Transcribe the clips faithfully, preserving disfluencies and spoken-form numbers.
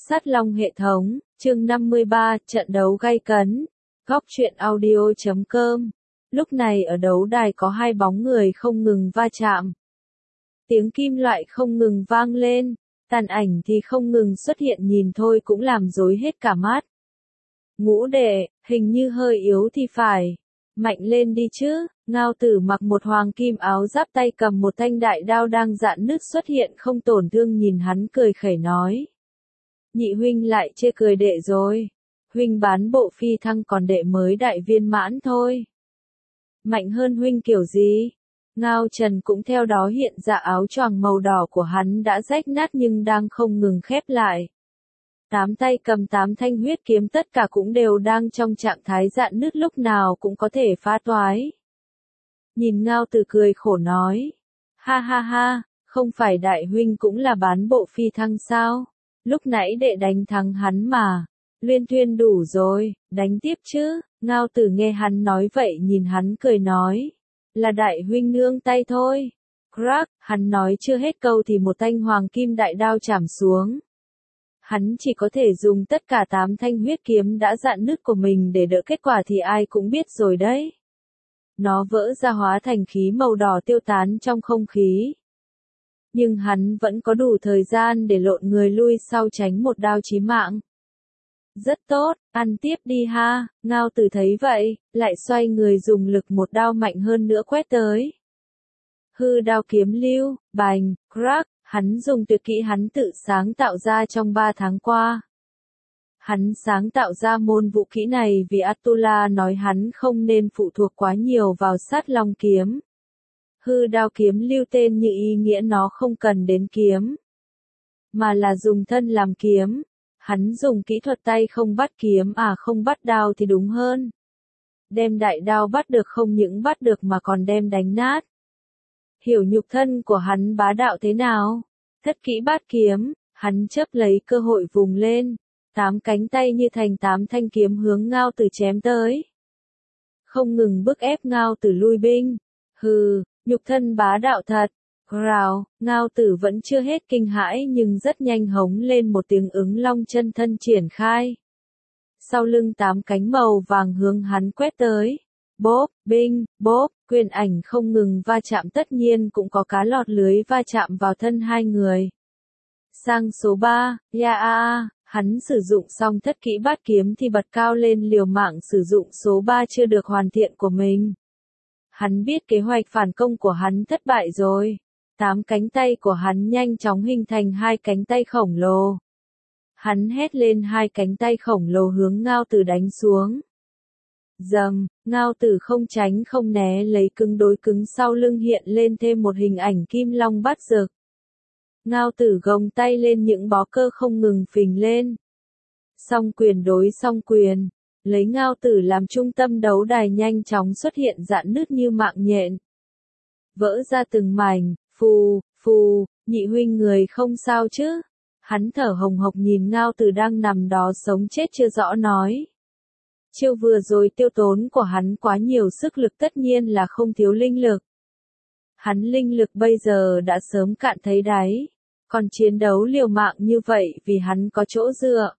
Sát Long hệ thống, chương năm mươi ba, trận đấu gay cấn. Góc truyện audio chấm com. Lúc này ở đấu đài có hai bóng người không ngừng va chạm. Tiếng kim loại không ngừng vang lên, tàn ảnh thì không ngừng xuất hiện, nhìn thôi cũng làm rối hết cả mắt. Ngũ đệ, hình như hơi yếu thì phải. Mạnh lên đi chứ. Ngao Tử mặc một hoàng kim áo giáp, tay cầm một thanh đại đao đang rạn nứt xuất hiện không tổn thương, nhìn hắn cười khẩy nói. Nhị huynh lại chê cười đệ rồi. Huynh bán bộ phi thăng còn đệ mới đại viên mãn thôi. Mạnh hơn huynh kiểu gì? Ngao Trần cũng theo đó hiện ra, áo choàng màu đỏ của hắn đã rách nát nhưng đang không ngừng khép lại. Tám tay cầm tám thanh huyết kiếm tất cả cũng đều đang trong trạng thái rạn nứt, lúc nào cũng có thể phá toái. Nhìn Ngao Tử cười khổ nói. Ha ha ha, không phải đại huynh cũng là bán bộ phi thăng sao? Lúc nãy đệ đánh thắng hắn mà. Luyên thuyên đủ rồi, đánh tiếp chứ. Ngao Tử nghe hắn nói vậy nhìn hắn cười nói. Là đại huynh nương tay thôi. Crack, hắn nói chưa hết câu thì một thanh hoàng kim đại đao chảm xuống. Hắn chỉ có thể dùng tất cả tám thanh huyết kiếm đã rạn nứt của mình để đỡ kết quả thì ai cũng biết rồi đấy. Nó vỡ ra hóa thành khí màu đỏ tiêu tán trong không khí. Nhưng hắn vẫn có đủ thời gian để lộn người lui sau tránh một đao chí mạng. Rất tốt, ăn tiếp đi ha. Ngao Tử thấy vậy, lại xoay người dùng lực một đao mạnh hơn nữa quét tới. Hư đao kiếm lưu, bành, crack, hắn dùng tuyệt kỹ hắn tự sáng tạo ra trong ba tháng qua. Hắn sáng tạo ra môn vũ kỹ này vì Atula nói hắn không nên phụ thuộc quá nhiều vào Sát Long kiếm. Hư đao kiếm lưu tên như ý nghĩa nó không cần đến kiếm, mà là dùng thân làm kiếm. Hắn dùng kỹ thuật tay không bắt kiếm, à không bắt đao thì đúng hơn. Đem đại đao bắt được, không những bắt được mà còn đem đánh nát. Hiểu nhục thân của hắn bá đạo thế nào? Thất kỹ bát kiếm, hắn chớp lấy cơ hội vùng lên. Tám cánh tay như thành tám thanh kiếm hướng Ngao Tử chém tới. Không ngừng bức ép Ngao Tử lui binh. Hừ, nhục thân bá đạo thật. Rào, Ngao Tử vẫn chưa hết kinh hãi nhưng rất nhanh hống lên một tiếng, ứng long chân thân triển khai. Sau lưng tám cánh màu vàng hướng hắn quét tới. Bốp, binh, bốp, quyền ảnh không ngừng va chạm, tất nhiên cũng có cá lọt lưới va chạm vào thân hai người. Sang số ba, ya a, hắn sử dụng xong thất kỹ bát kiếm thì bật cao lên liều mạng sử dụng số ba chưa được hoàn thiện của mình. Hắn biết kế hoạch phản công của hắn thất bại rồi. Tám cánh tay của hắn nhanh chóng hình thành hai cánh tay khổng lồ. Hắn hét lên, hai cánh tay khổng lồ hướng Ngao Tử đánh xuống. Dầm, Ngao Tử không tránh không né, lấy cứng đối cứng, sau lưng hiện lên thêm một hình ảnh kim long bắt rực. Ngao Tử gồng tay lên, những bó cơ không ngừng phình lên. Song quyền đối song quyền, lấy Ngao Tử làm trung tâm, đấu đài nhanh chóng xuất hiện rạn nứt như mạng nhện. Vỡ ra từng mảnh, phù, phù, nhị huynh người không sao chứ? Hắn thở hồng hộc nhìn Ngao Tử đang nằm đó sống chết chưa rõ nói. Chiêu vừa rồi tiêu tốn của hắn quá nhiều sức lực, tất nhiên là không thiếu linh lực. Hắn linh lực bây giờ đã sớm cạn thấy đáy, còn chiến đấu liều mạng như vậy vì hắn có chỗ dựa.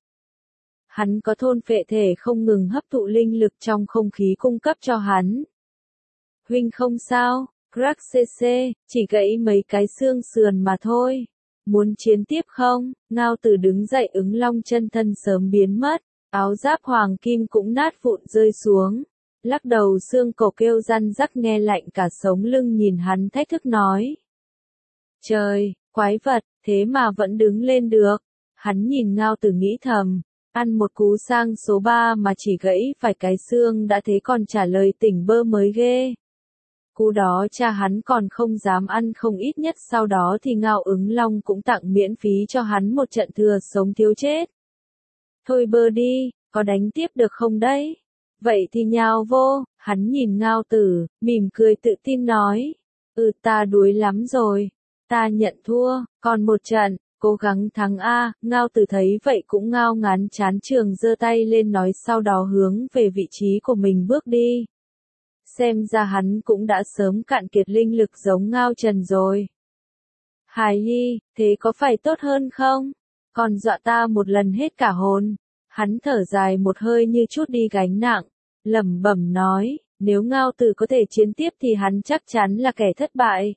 Hắn có thôn phệ thể không ngừng hấp thụ linh lực trong không khí cung cấp cho hắn. Huynh không sao, crack cc, chỉ gãy mấy cái xương sườn mà thôi. Muốn chiến tiếp không? Ngao Tử đứng dậy, ứng long chân thân sớm biến mất. Áo giáp hoàng kim cũng nát vụn rơi xuống. Lắc đầu xương cổ kêu răn rắc, nghe lạnh cả sống lưng, nhìn hắn thách thức nói. Trời, quái vật, thế mà vẫn đứng lên được. Hắn nhìn Ngao Tử nghĩ thầm. Ăn một cú sang số ba mà chỉ gãy phải cái xương đã thế còn trả lời tỉnh bơ mới ghê. Cú đó cha hắn còn không dám ăn, không ít nhất sau đó thì Ngao Ứng Long cũng tặng miễn phí cho hắn một trận thừa sống thiếu chết. Thôi bơ đi, có đánh tiếp được không đấy? Vậy thì nhào vô. Hắn nhìn Ngao Tử, mỉm cười tự tin nói. Ừ, ta đuối lắm rồi. Ta nhận thua, còn một trận, cố gắng thắng a. Ngao Tử thấy vậy cũng ngao ngán chán trường, giơ tay lên nói, sau đó hướng về vị trí của mình bước đi. Xem ra hắn cũng đã sớm cạn kiệt linh lực giống Ngao Trần rồi. Hài Nhi, thế có phải tốt hơn không? còn dọa ta một lần hết cả hồn. Hắn thở dài một hơi như chút đi gánh nặng, lẩm bẩm nói, nếu Ngao Tử có thể chiến tiếp thì hắn chắc chắn là kẻ thất bại.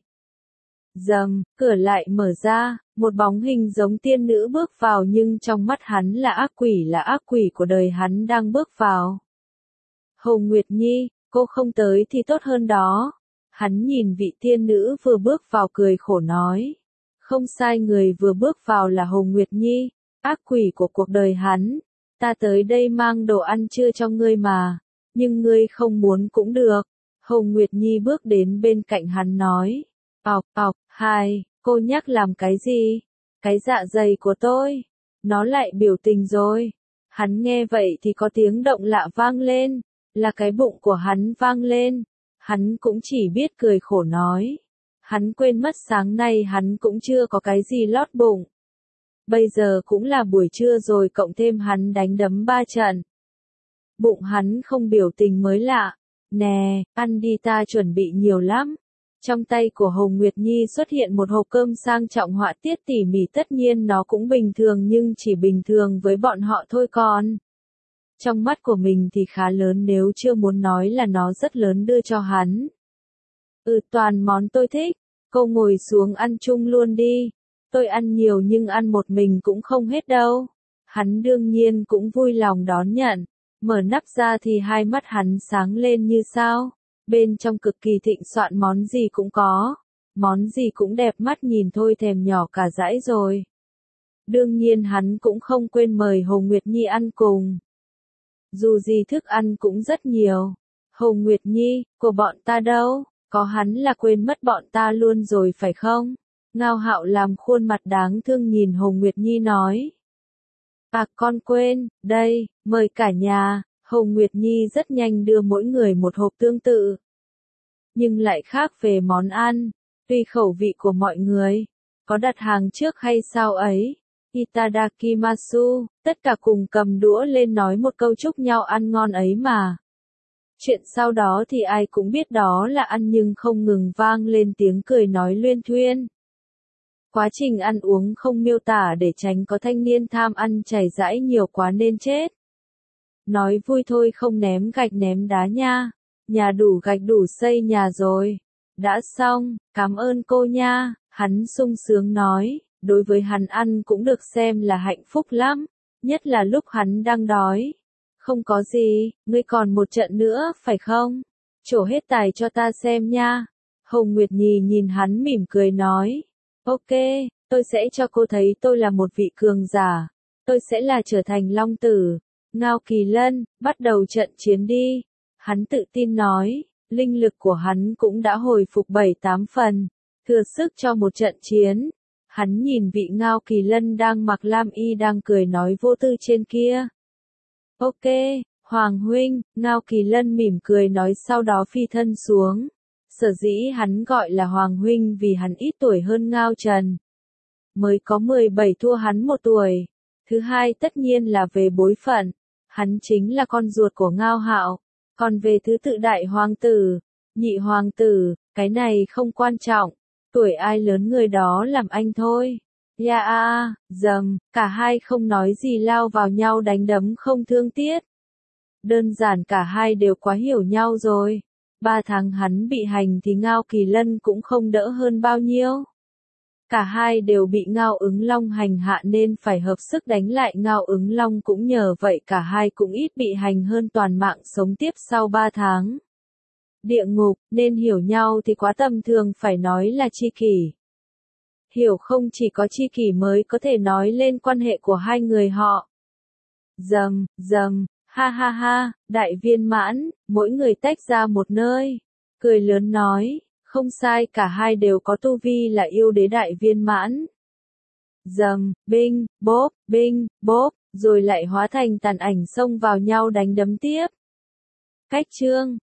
Rầm, cửa lại mở ra, một bóng hình giống tiên nữ bước vào nhưng trong mắt hắn là ác quỷ là ác quỷ của đời hắn đang bước vào. Hồ Nguyệt Nhi, cô không tới thì tốt hơn đó. Hắn nhìn vị tiên nữ vừa bước vào cười khổ nói. Không sai, người vừa bước vào là Hồ Nguyệt Nhi, ác quỷ của cuộc đời hắn. Ta tới đây mang đồ ăn trưa cho ngươi mà, nhưng ngươi không muốn cũng được. Hồ Nguyệt Nhi bước đến bên cạnh hắn nói. Ọc, ọc, hai, cô nhắc làm cái gì? Cái dạ dày của tôi. Nó lại biểu tình rồi. Hắn nghe vậy thì có tiếng động lạ vang lên, là cái bụng của hắn vang lên. Hắn cũng chỉ biết cười khổ nói. Hắn quên mất sáng nay hắn cũng chưa có cái gì lót bụng. Bây giờ cũng là buổi trưa rồi, cộng thêm hắn đánh đấm ba trận. Bụng hắn không biểu tình mới lạ. Nè, ăn đi, ta chuẩn bị nhiều lắm. Trong tay của Hồ Nguyệt Nhi xuất hiện một hộp cơm sang trọng họa tiết tỉ mỉ, tất nhiên nó cũng bình thường nhưng chỉ bình thường với bọn họ thôi còn. Trong mắt của mình thì khá lớn, nếu chưa muốn nói là nó rất lớn, đưa cho hắn. Ừ, toàn món tôi thích, cô ngồi xuống ăn chung luôn đi. Tôi ăn nhiều nhưng ăn một mình cũng không hết đâu. Hắn đương nhiên cũng vui lòng đón nhận. Mở nắp ra thì hai mắt hắn sáng lên như sao. Bên trong cực kỳ thịnh soạn, món gì cũng có. Món gì cũng đẹp mắt, nhìn thôi thèm nhỏ cả dãi rồi. Đương nhiên hắn cũng không quên mời Hồ Nguyệt Nhi ăn cùng. Dù gì thức ăn cũng rất nhiều. Hồ Nguyệt Nhi, của bọn ta đâu? Có hắn là quên mất bọn ta luôn rồi phải không? Ngao Hạo làm khuôn mặt đáng thương nhìn Hồ Nguyệt Nhi nói. À, con quên, đây, mời cả nhà. Hồ Nguyệt Nhi rất nhanh đưa mỗi người một hộp tương tự. Nhưng lại khác về món ăn, tùy khẩu vị của mọi người. Có đặt hàng trước hay sao ấy? Itadakimasu, tất cả cùng cầm đũa lên nói một câu chúc nhau ăn ngon ấy mà. Chuyện sau đó thì ai cũng biết đó là ăn, nhưng không ngừng vang lên tiếng cười nói luyên thuyên. Quá trình ăn uống không miêu tả để tránh có thanh niên tham ăn chảy rãi nhiều quá nên chết. Nói vui thôi, không ném gạch ném đá nha. Nhà đủ gạch đủ xây nhà rồi. Đã xong, cảm ơn cô nha. Hắn sung sướng nói, đối với hắn ăn cũng được xem là hạnh phúc lắm. Nhất là lúc hắn đang đói. Không có gì, ngươi còn một trận nữa, phải không? Trổ hết tài cho ta xem nha. Hồng Nguyệt Nhi nhìn hắn mỉm cười nói. Ok, tôi sẽ cho cô thấy tôi là một vị cường giả. Tôi sẽ là trở thành Long Tử. Ngao Kỳ Lân, bắt đầu trận chiến đi. Hắn tự tin nói, linh lực của hắn cũng đã hồi phục bảy tám phần, thừa sức cho một trận chiến. Hắn nhìn vị Ngao Kỳ Lân đang mặc lam y đang cười nói vô tư trên kia. Ok, Hoàng huynh, Ngao Kỳ Lân mỉm cười nói, sau đó phi thân xuống. Sở dĩ hắn gọi là Hoàng huynh vì hắn ít tuổi hơn Ngao Trần. Mới có mười bảy, thua hắn một tuổi. Thứ hai tất nhiên là về bối phận. Hắn chính là con ruột của Ngao Hạo. Còn về thứ tự đại hoàng tử, nhị hoàng tử, cái này không quan trọng. Tuổi ai lớn người đó làm anh thôi. Ya a, dầm, cả hai không nói gì lao vào nhau đánh đấm không thương tiếc. Đơn giản cả hai đều quá hiểu nhau rồi. Ba tháng hắn bị hành thì Ngao Kỳ Lân cũng không đỡ hơn bao nhiêu. Cả hai đều bị Ngao Ứng Long hành hạ nên phải hợp sức đánh lại Ngao Ứng Long, cũng nhờ vậy cả hai cũng ít bị hành hơn, toàn mạng sống tiếp sau ba tháng. Địa ngục, nên hiểu nhau thì quá tầm thường, phải nói là tri kỷ. Hiểu không, chỉ có tri kỷ mới có thể nói lên quan hệ của hai người họ. Dầm, dầm, ha ha ha, đại viên mãn, mỗi người tách ra một nơi. Cười lớn nói. Không sai, cả hai đều có tu vi là yêu đế đại viên mãn. Dầm, binh, bốp, binh, bốp, rồi lại hóa thành tàn ảnh xông vào nhau đánh đấm tiếp. Cách chương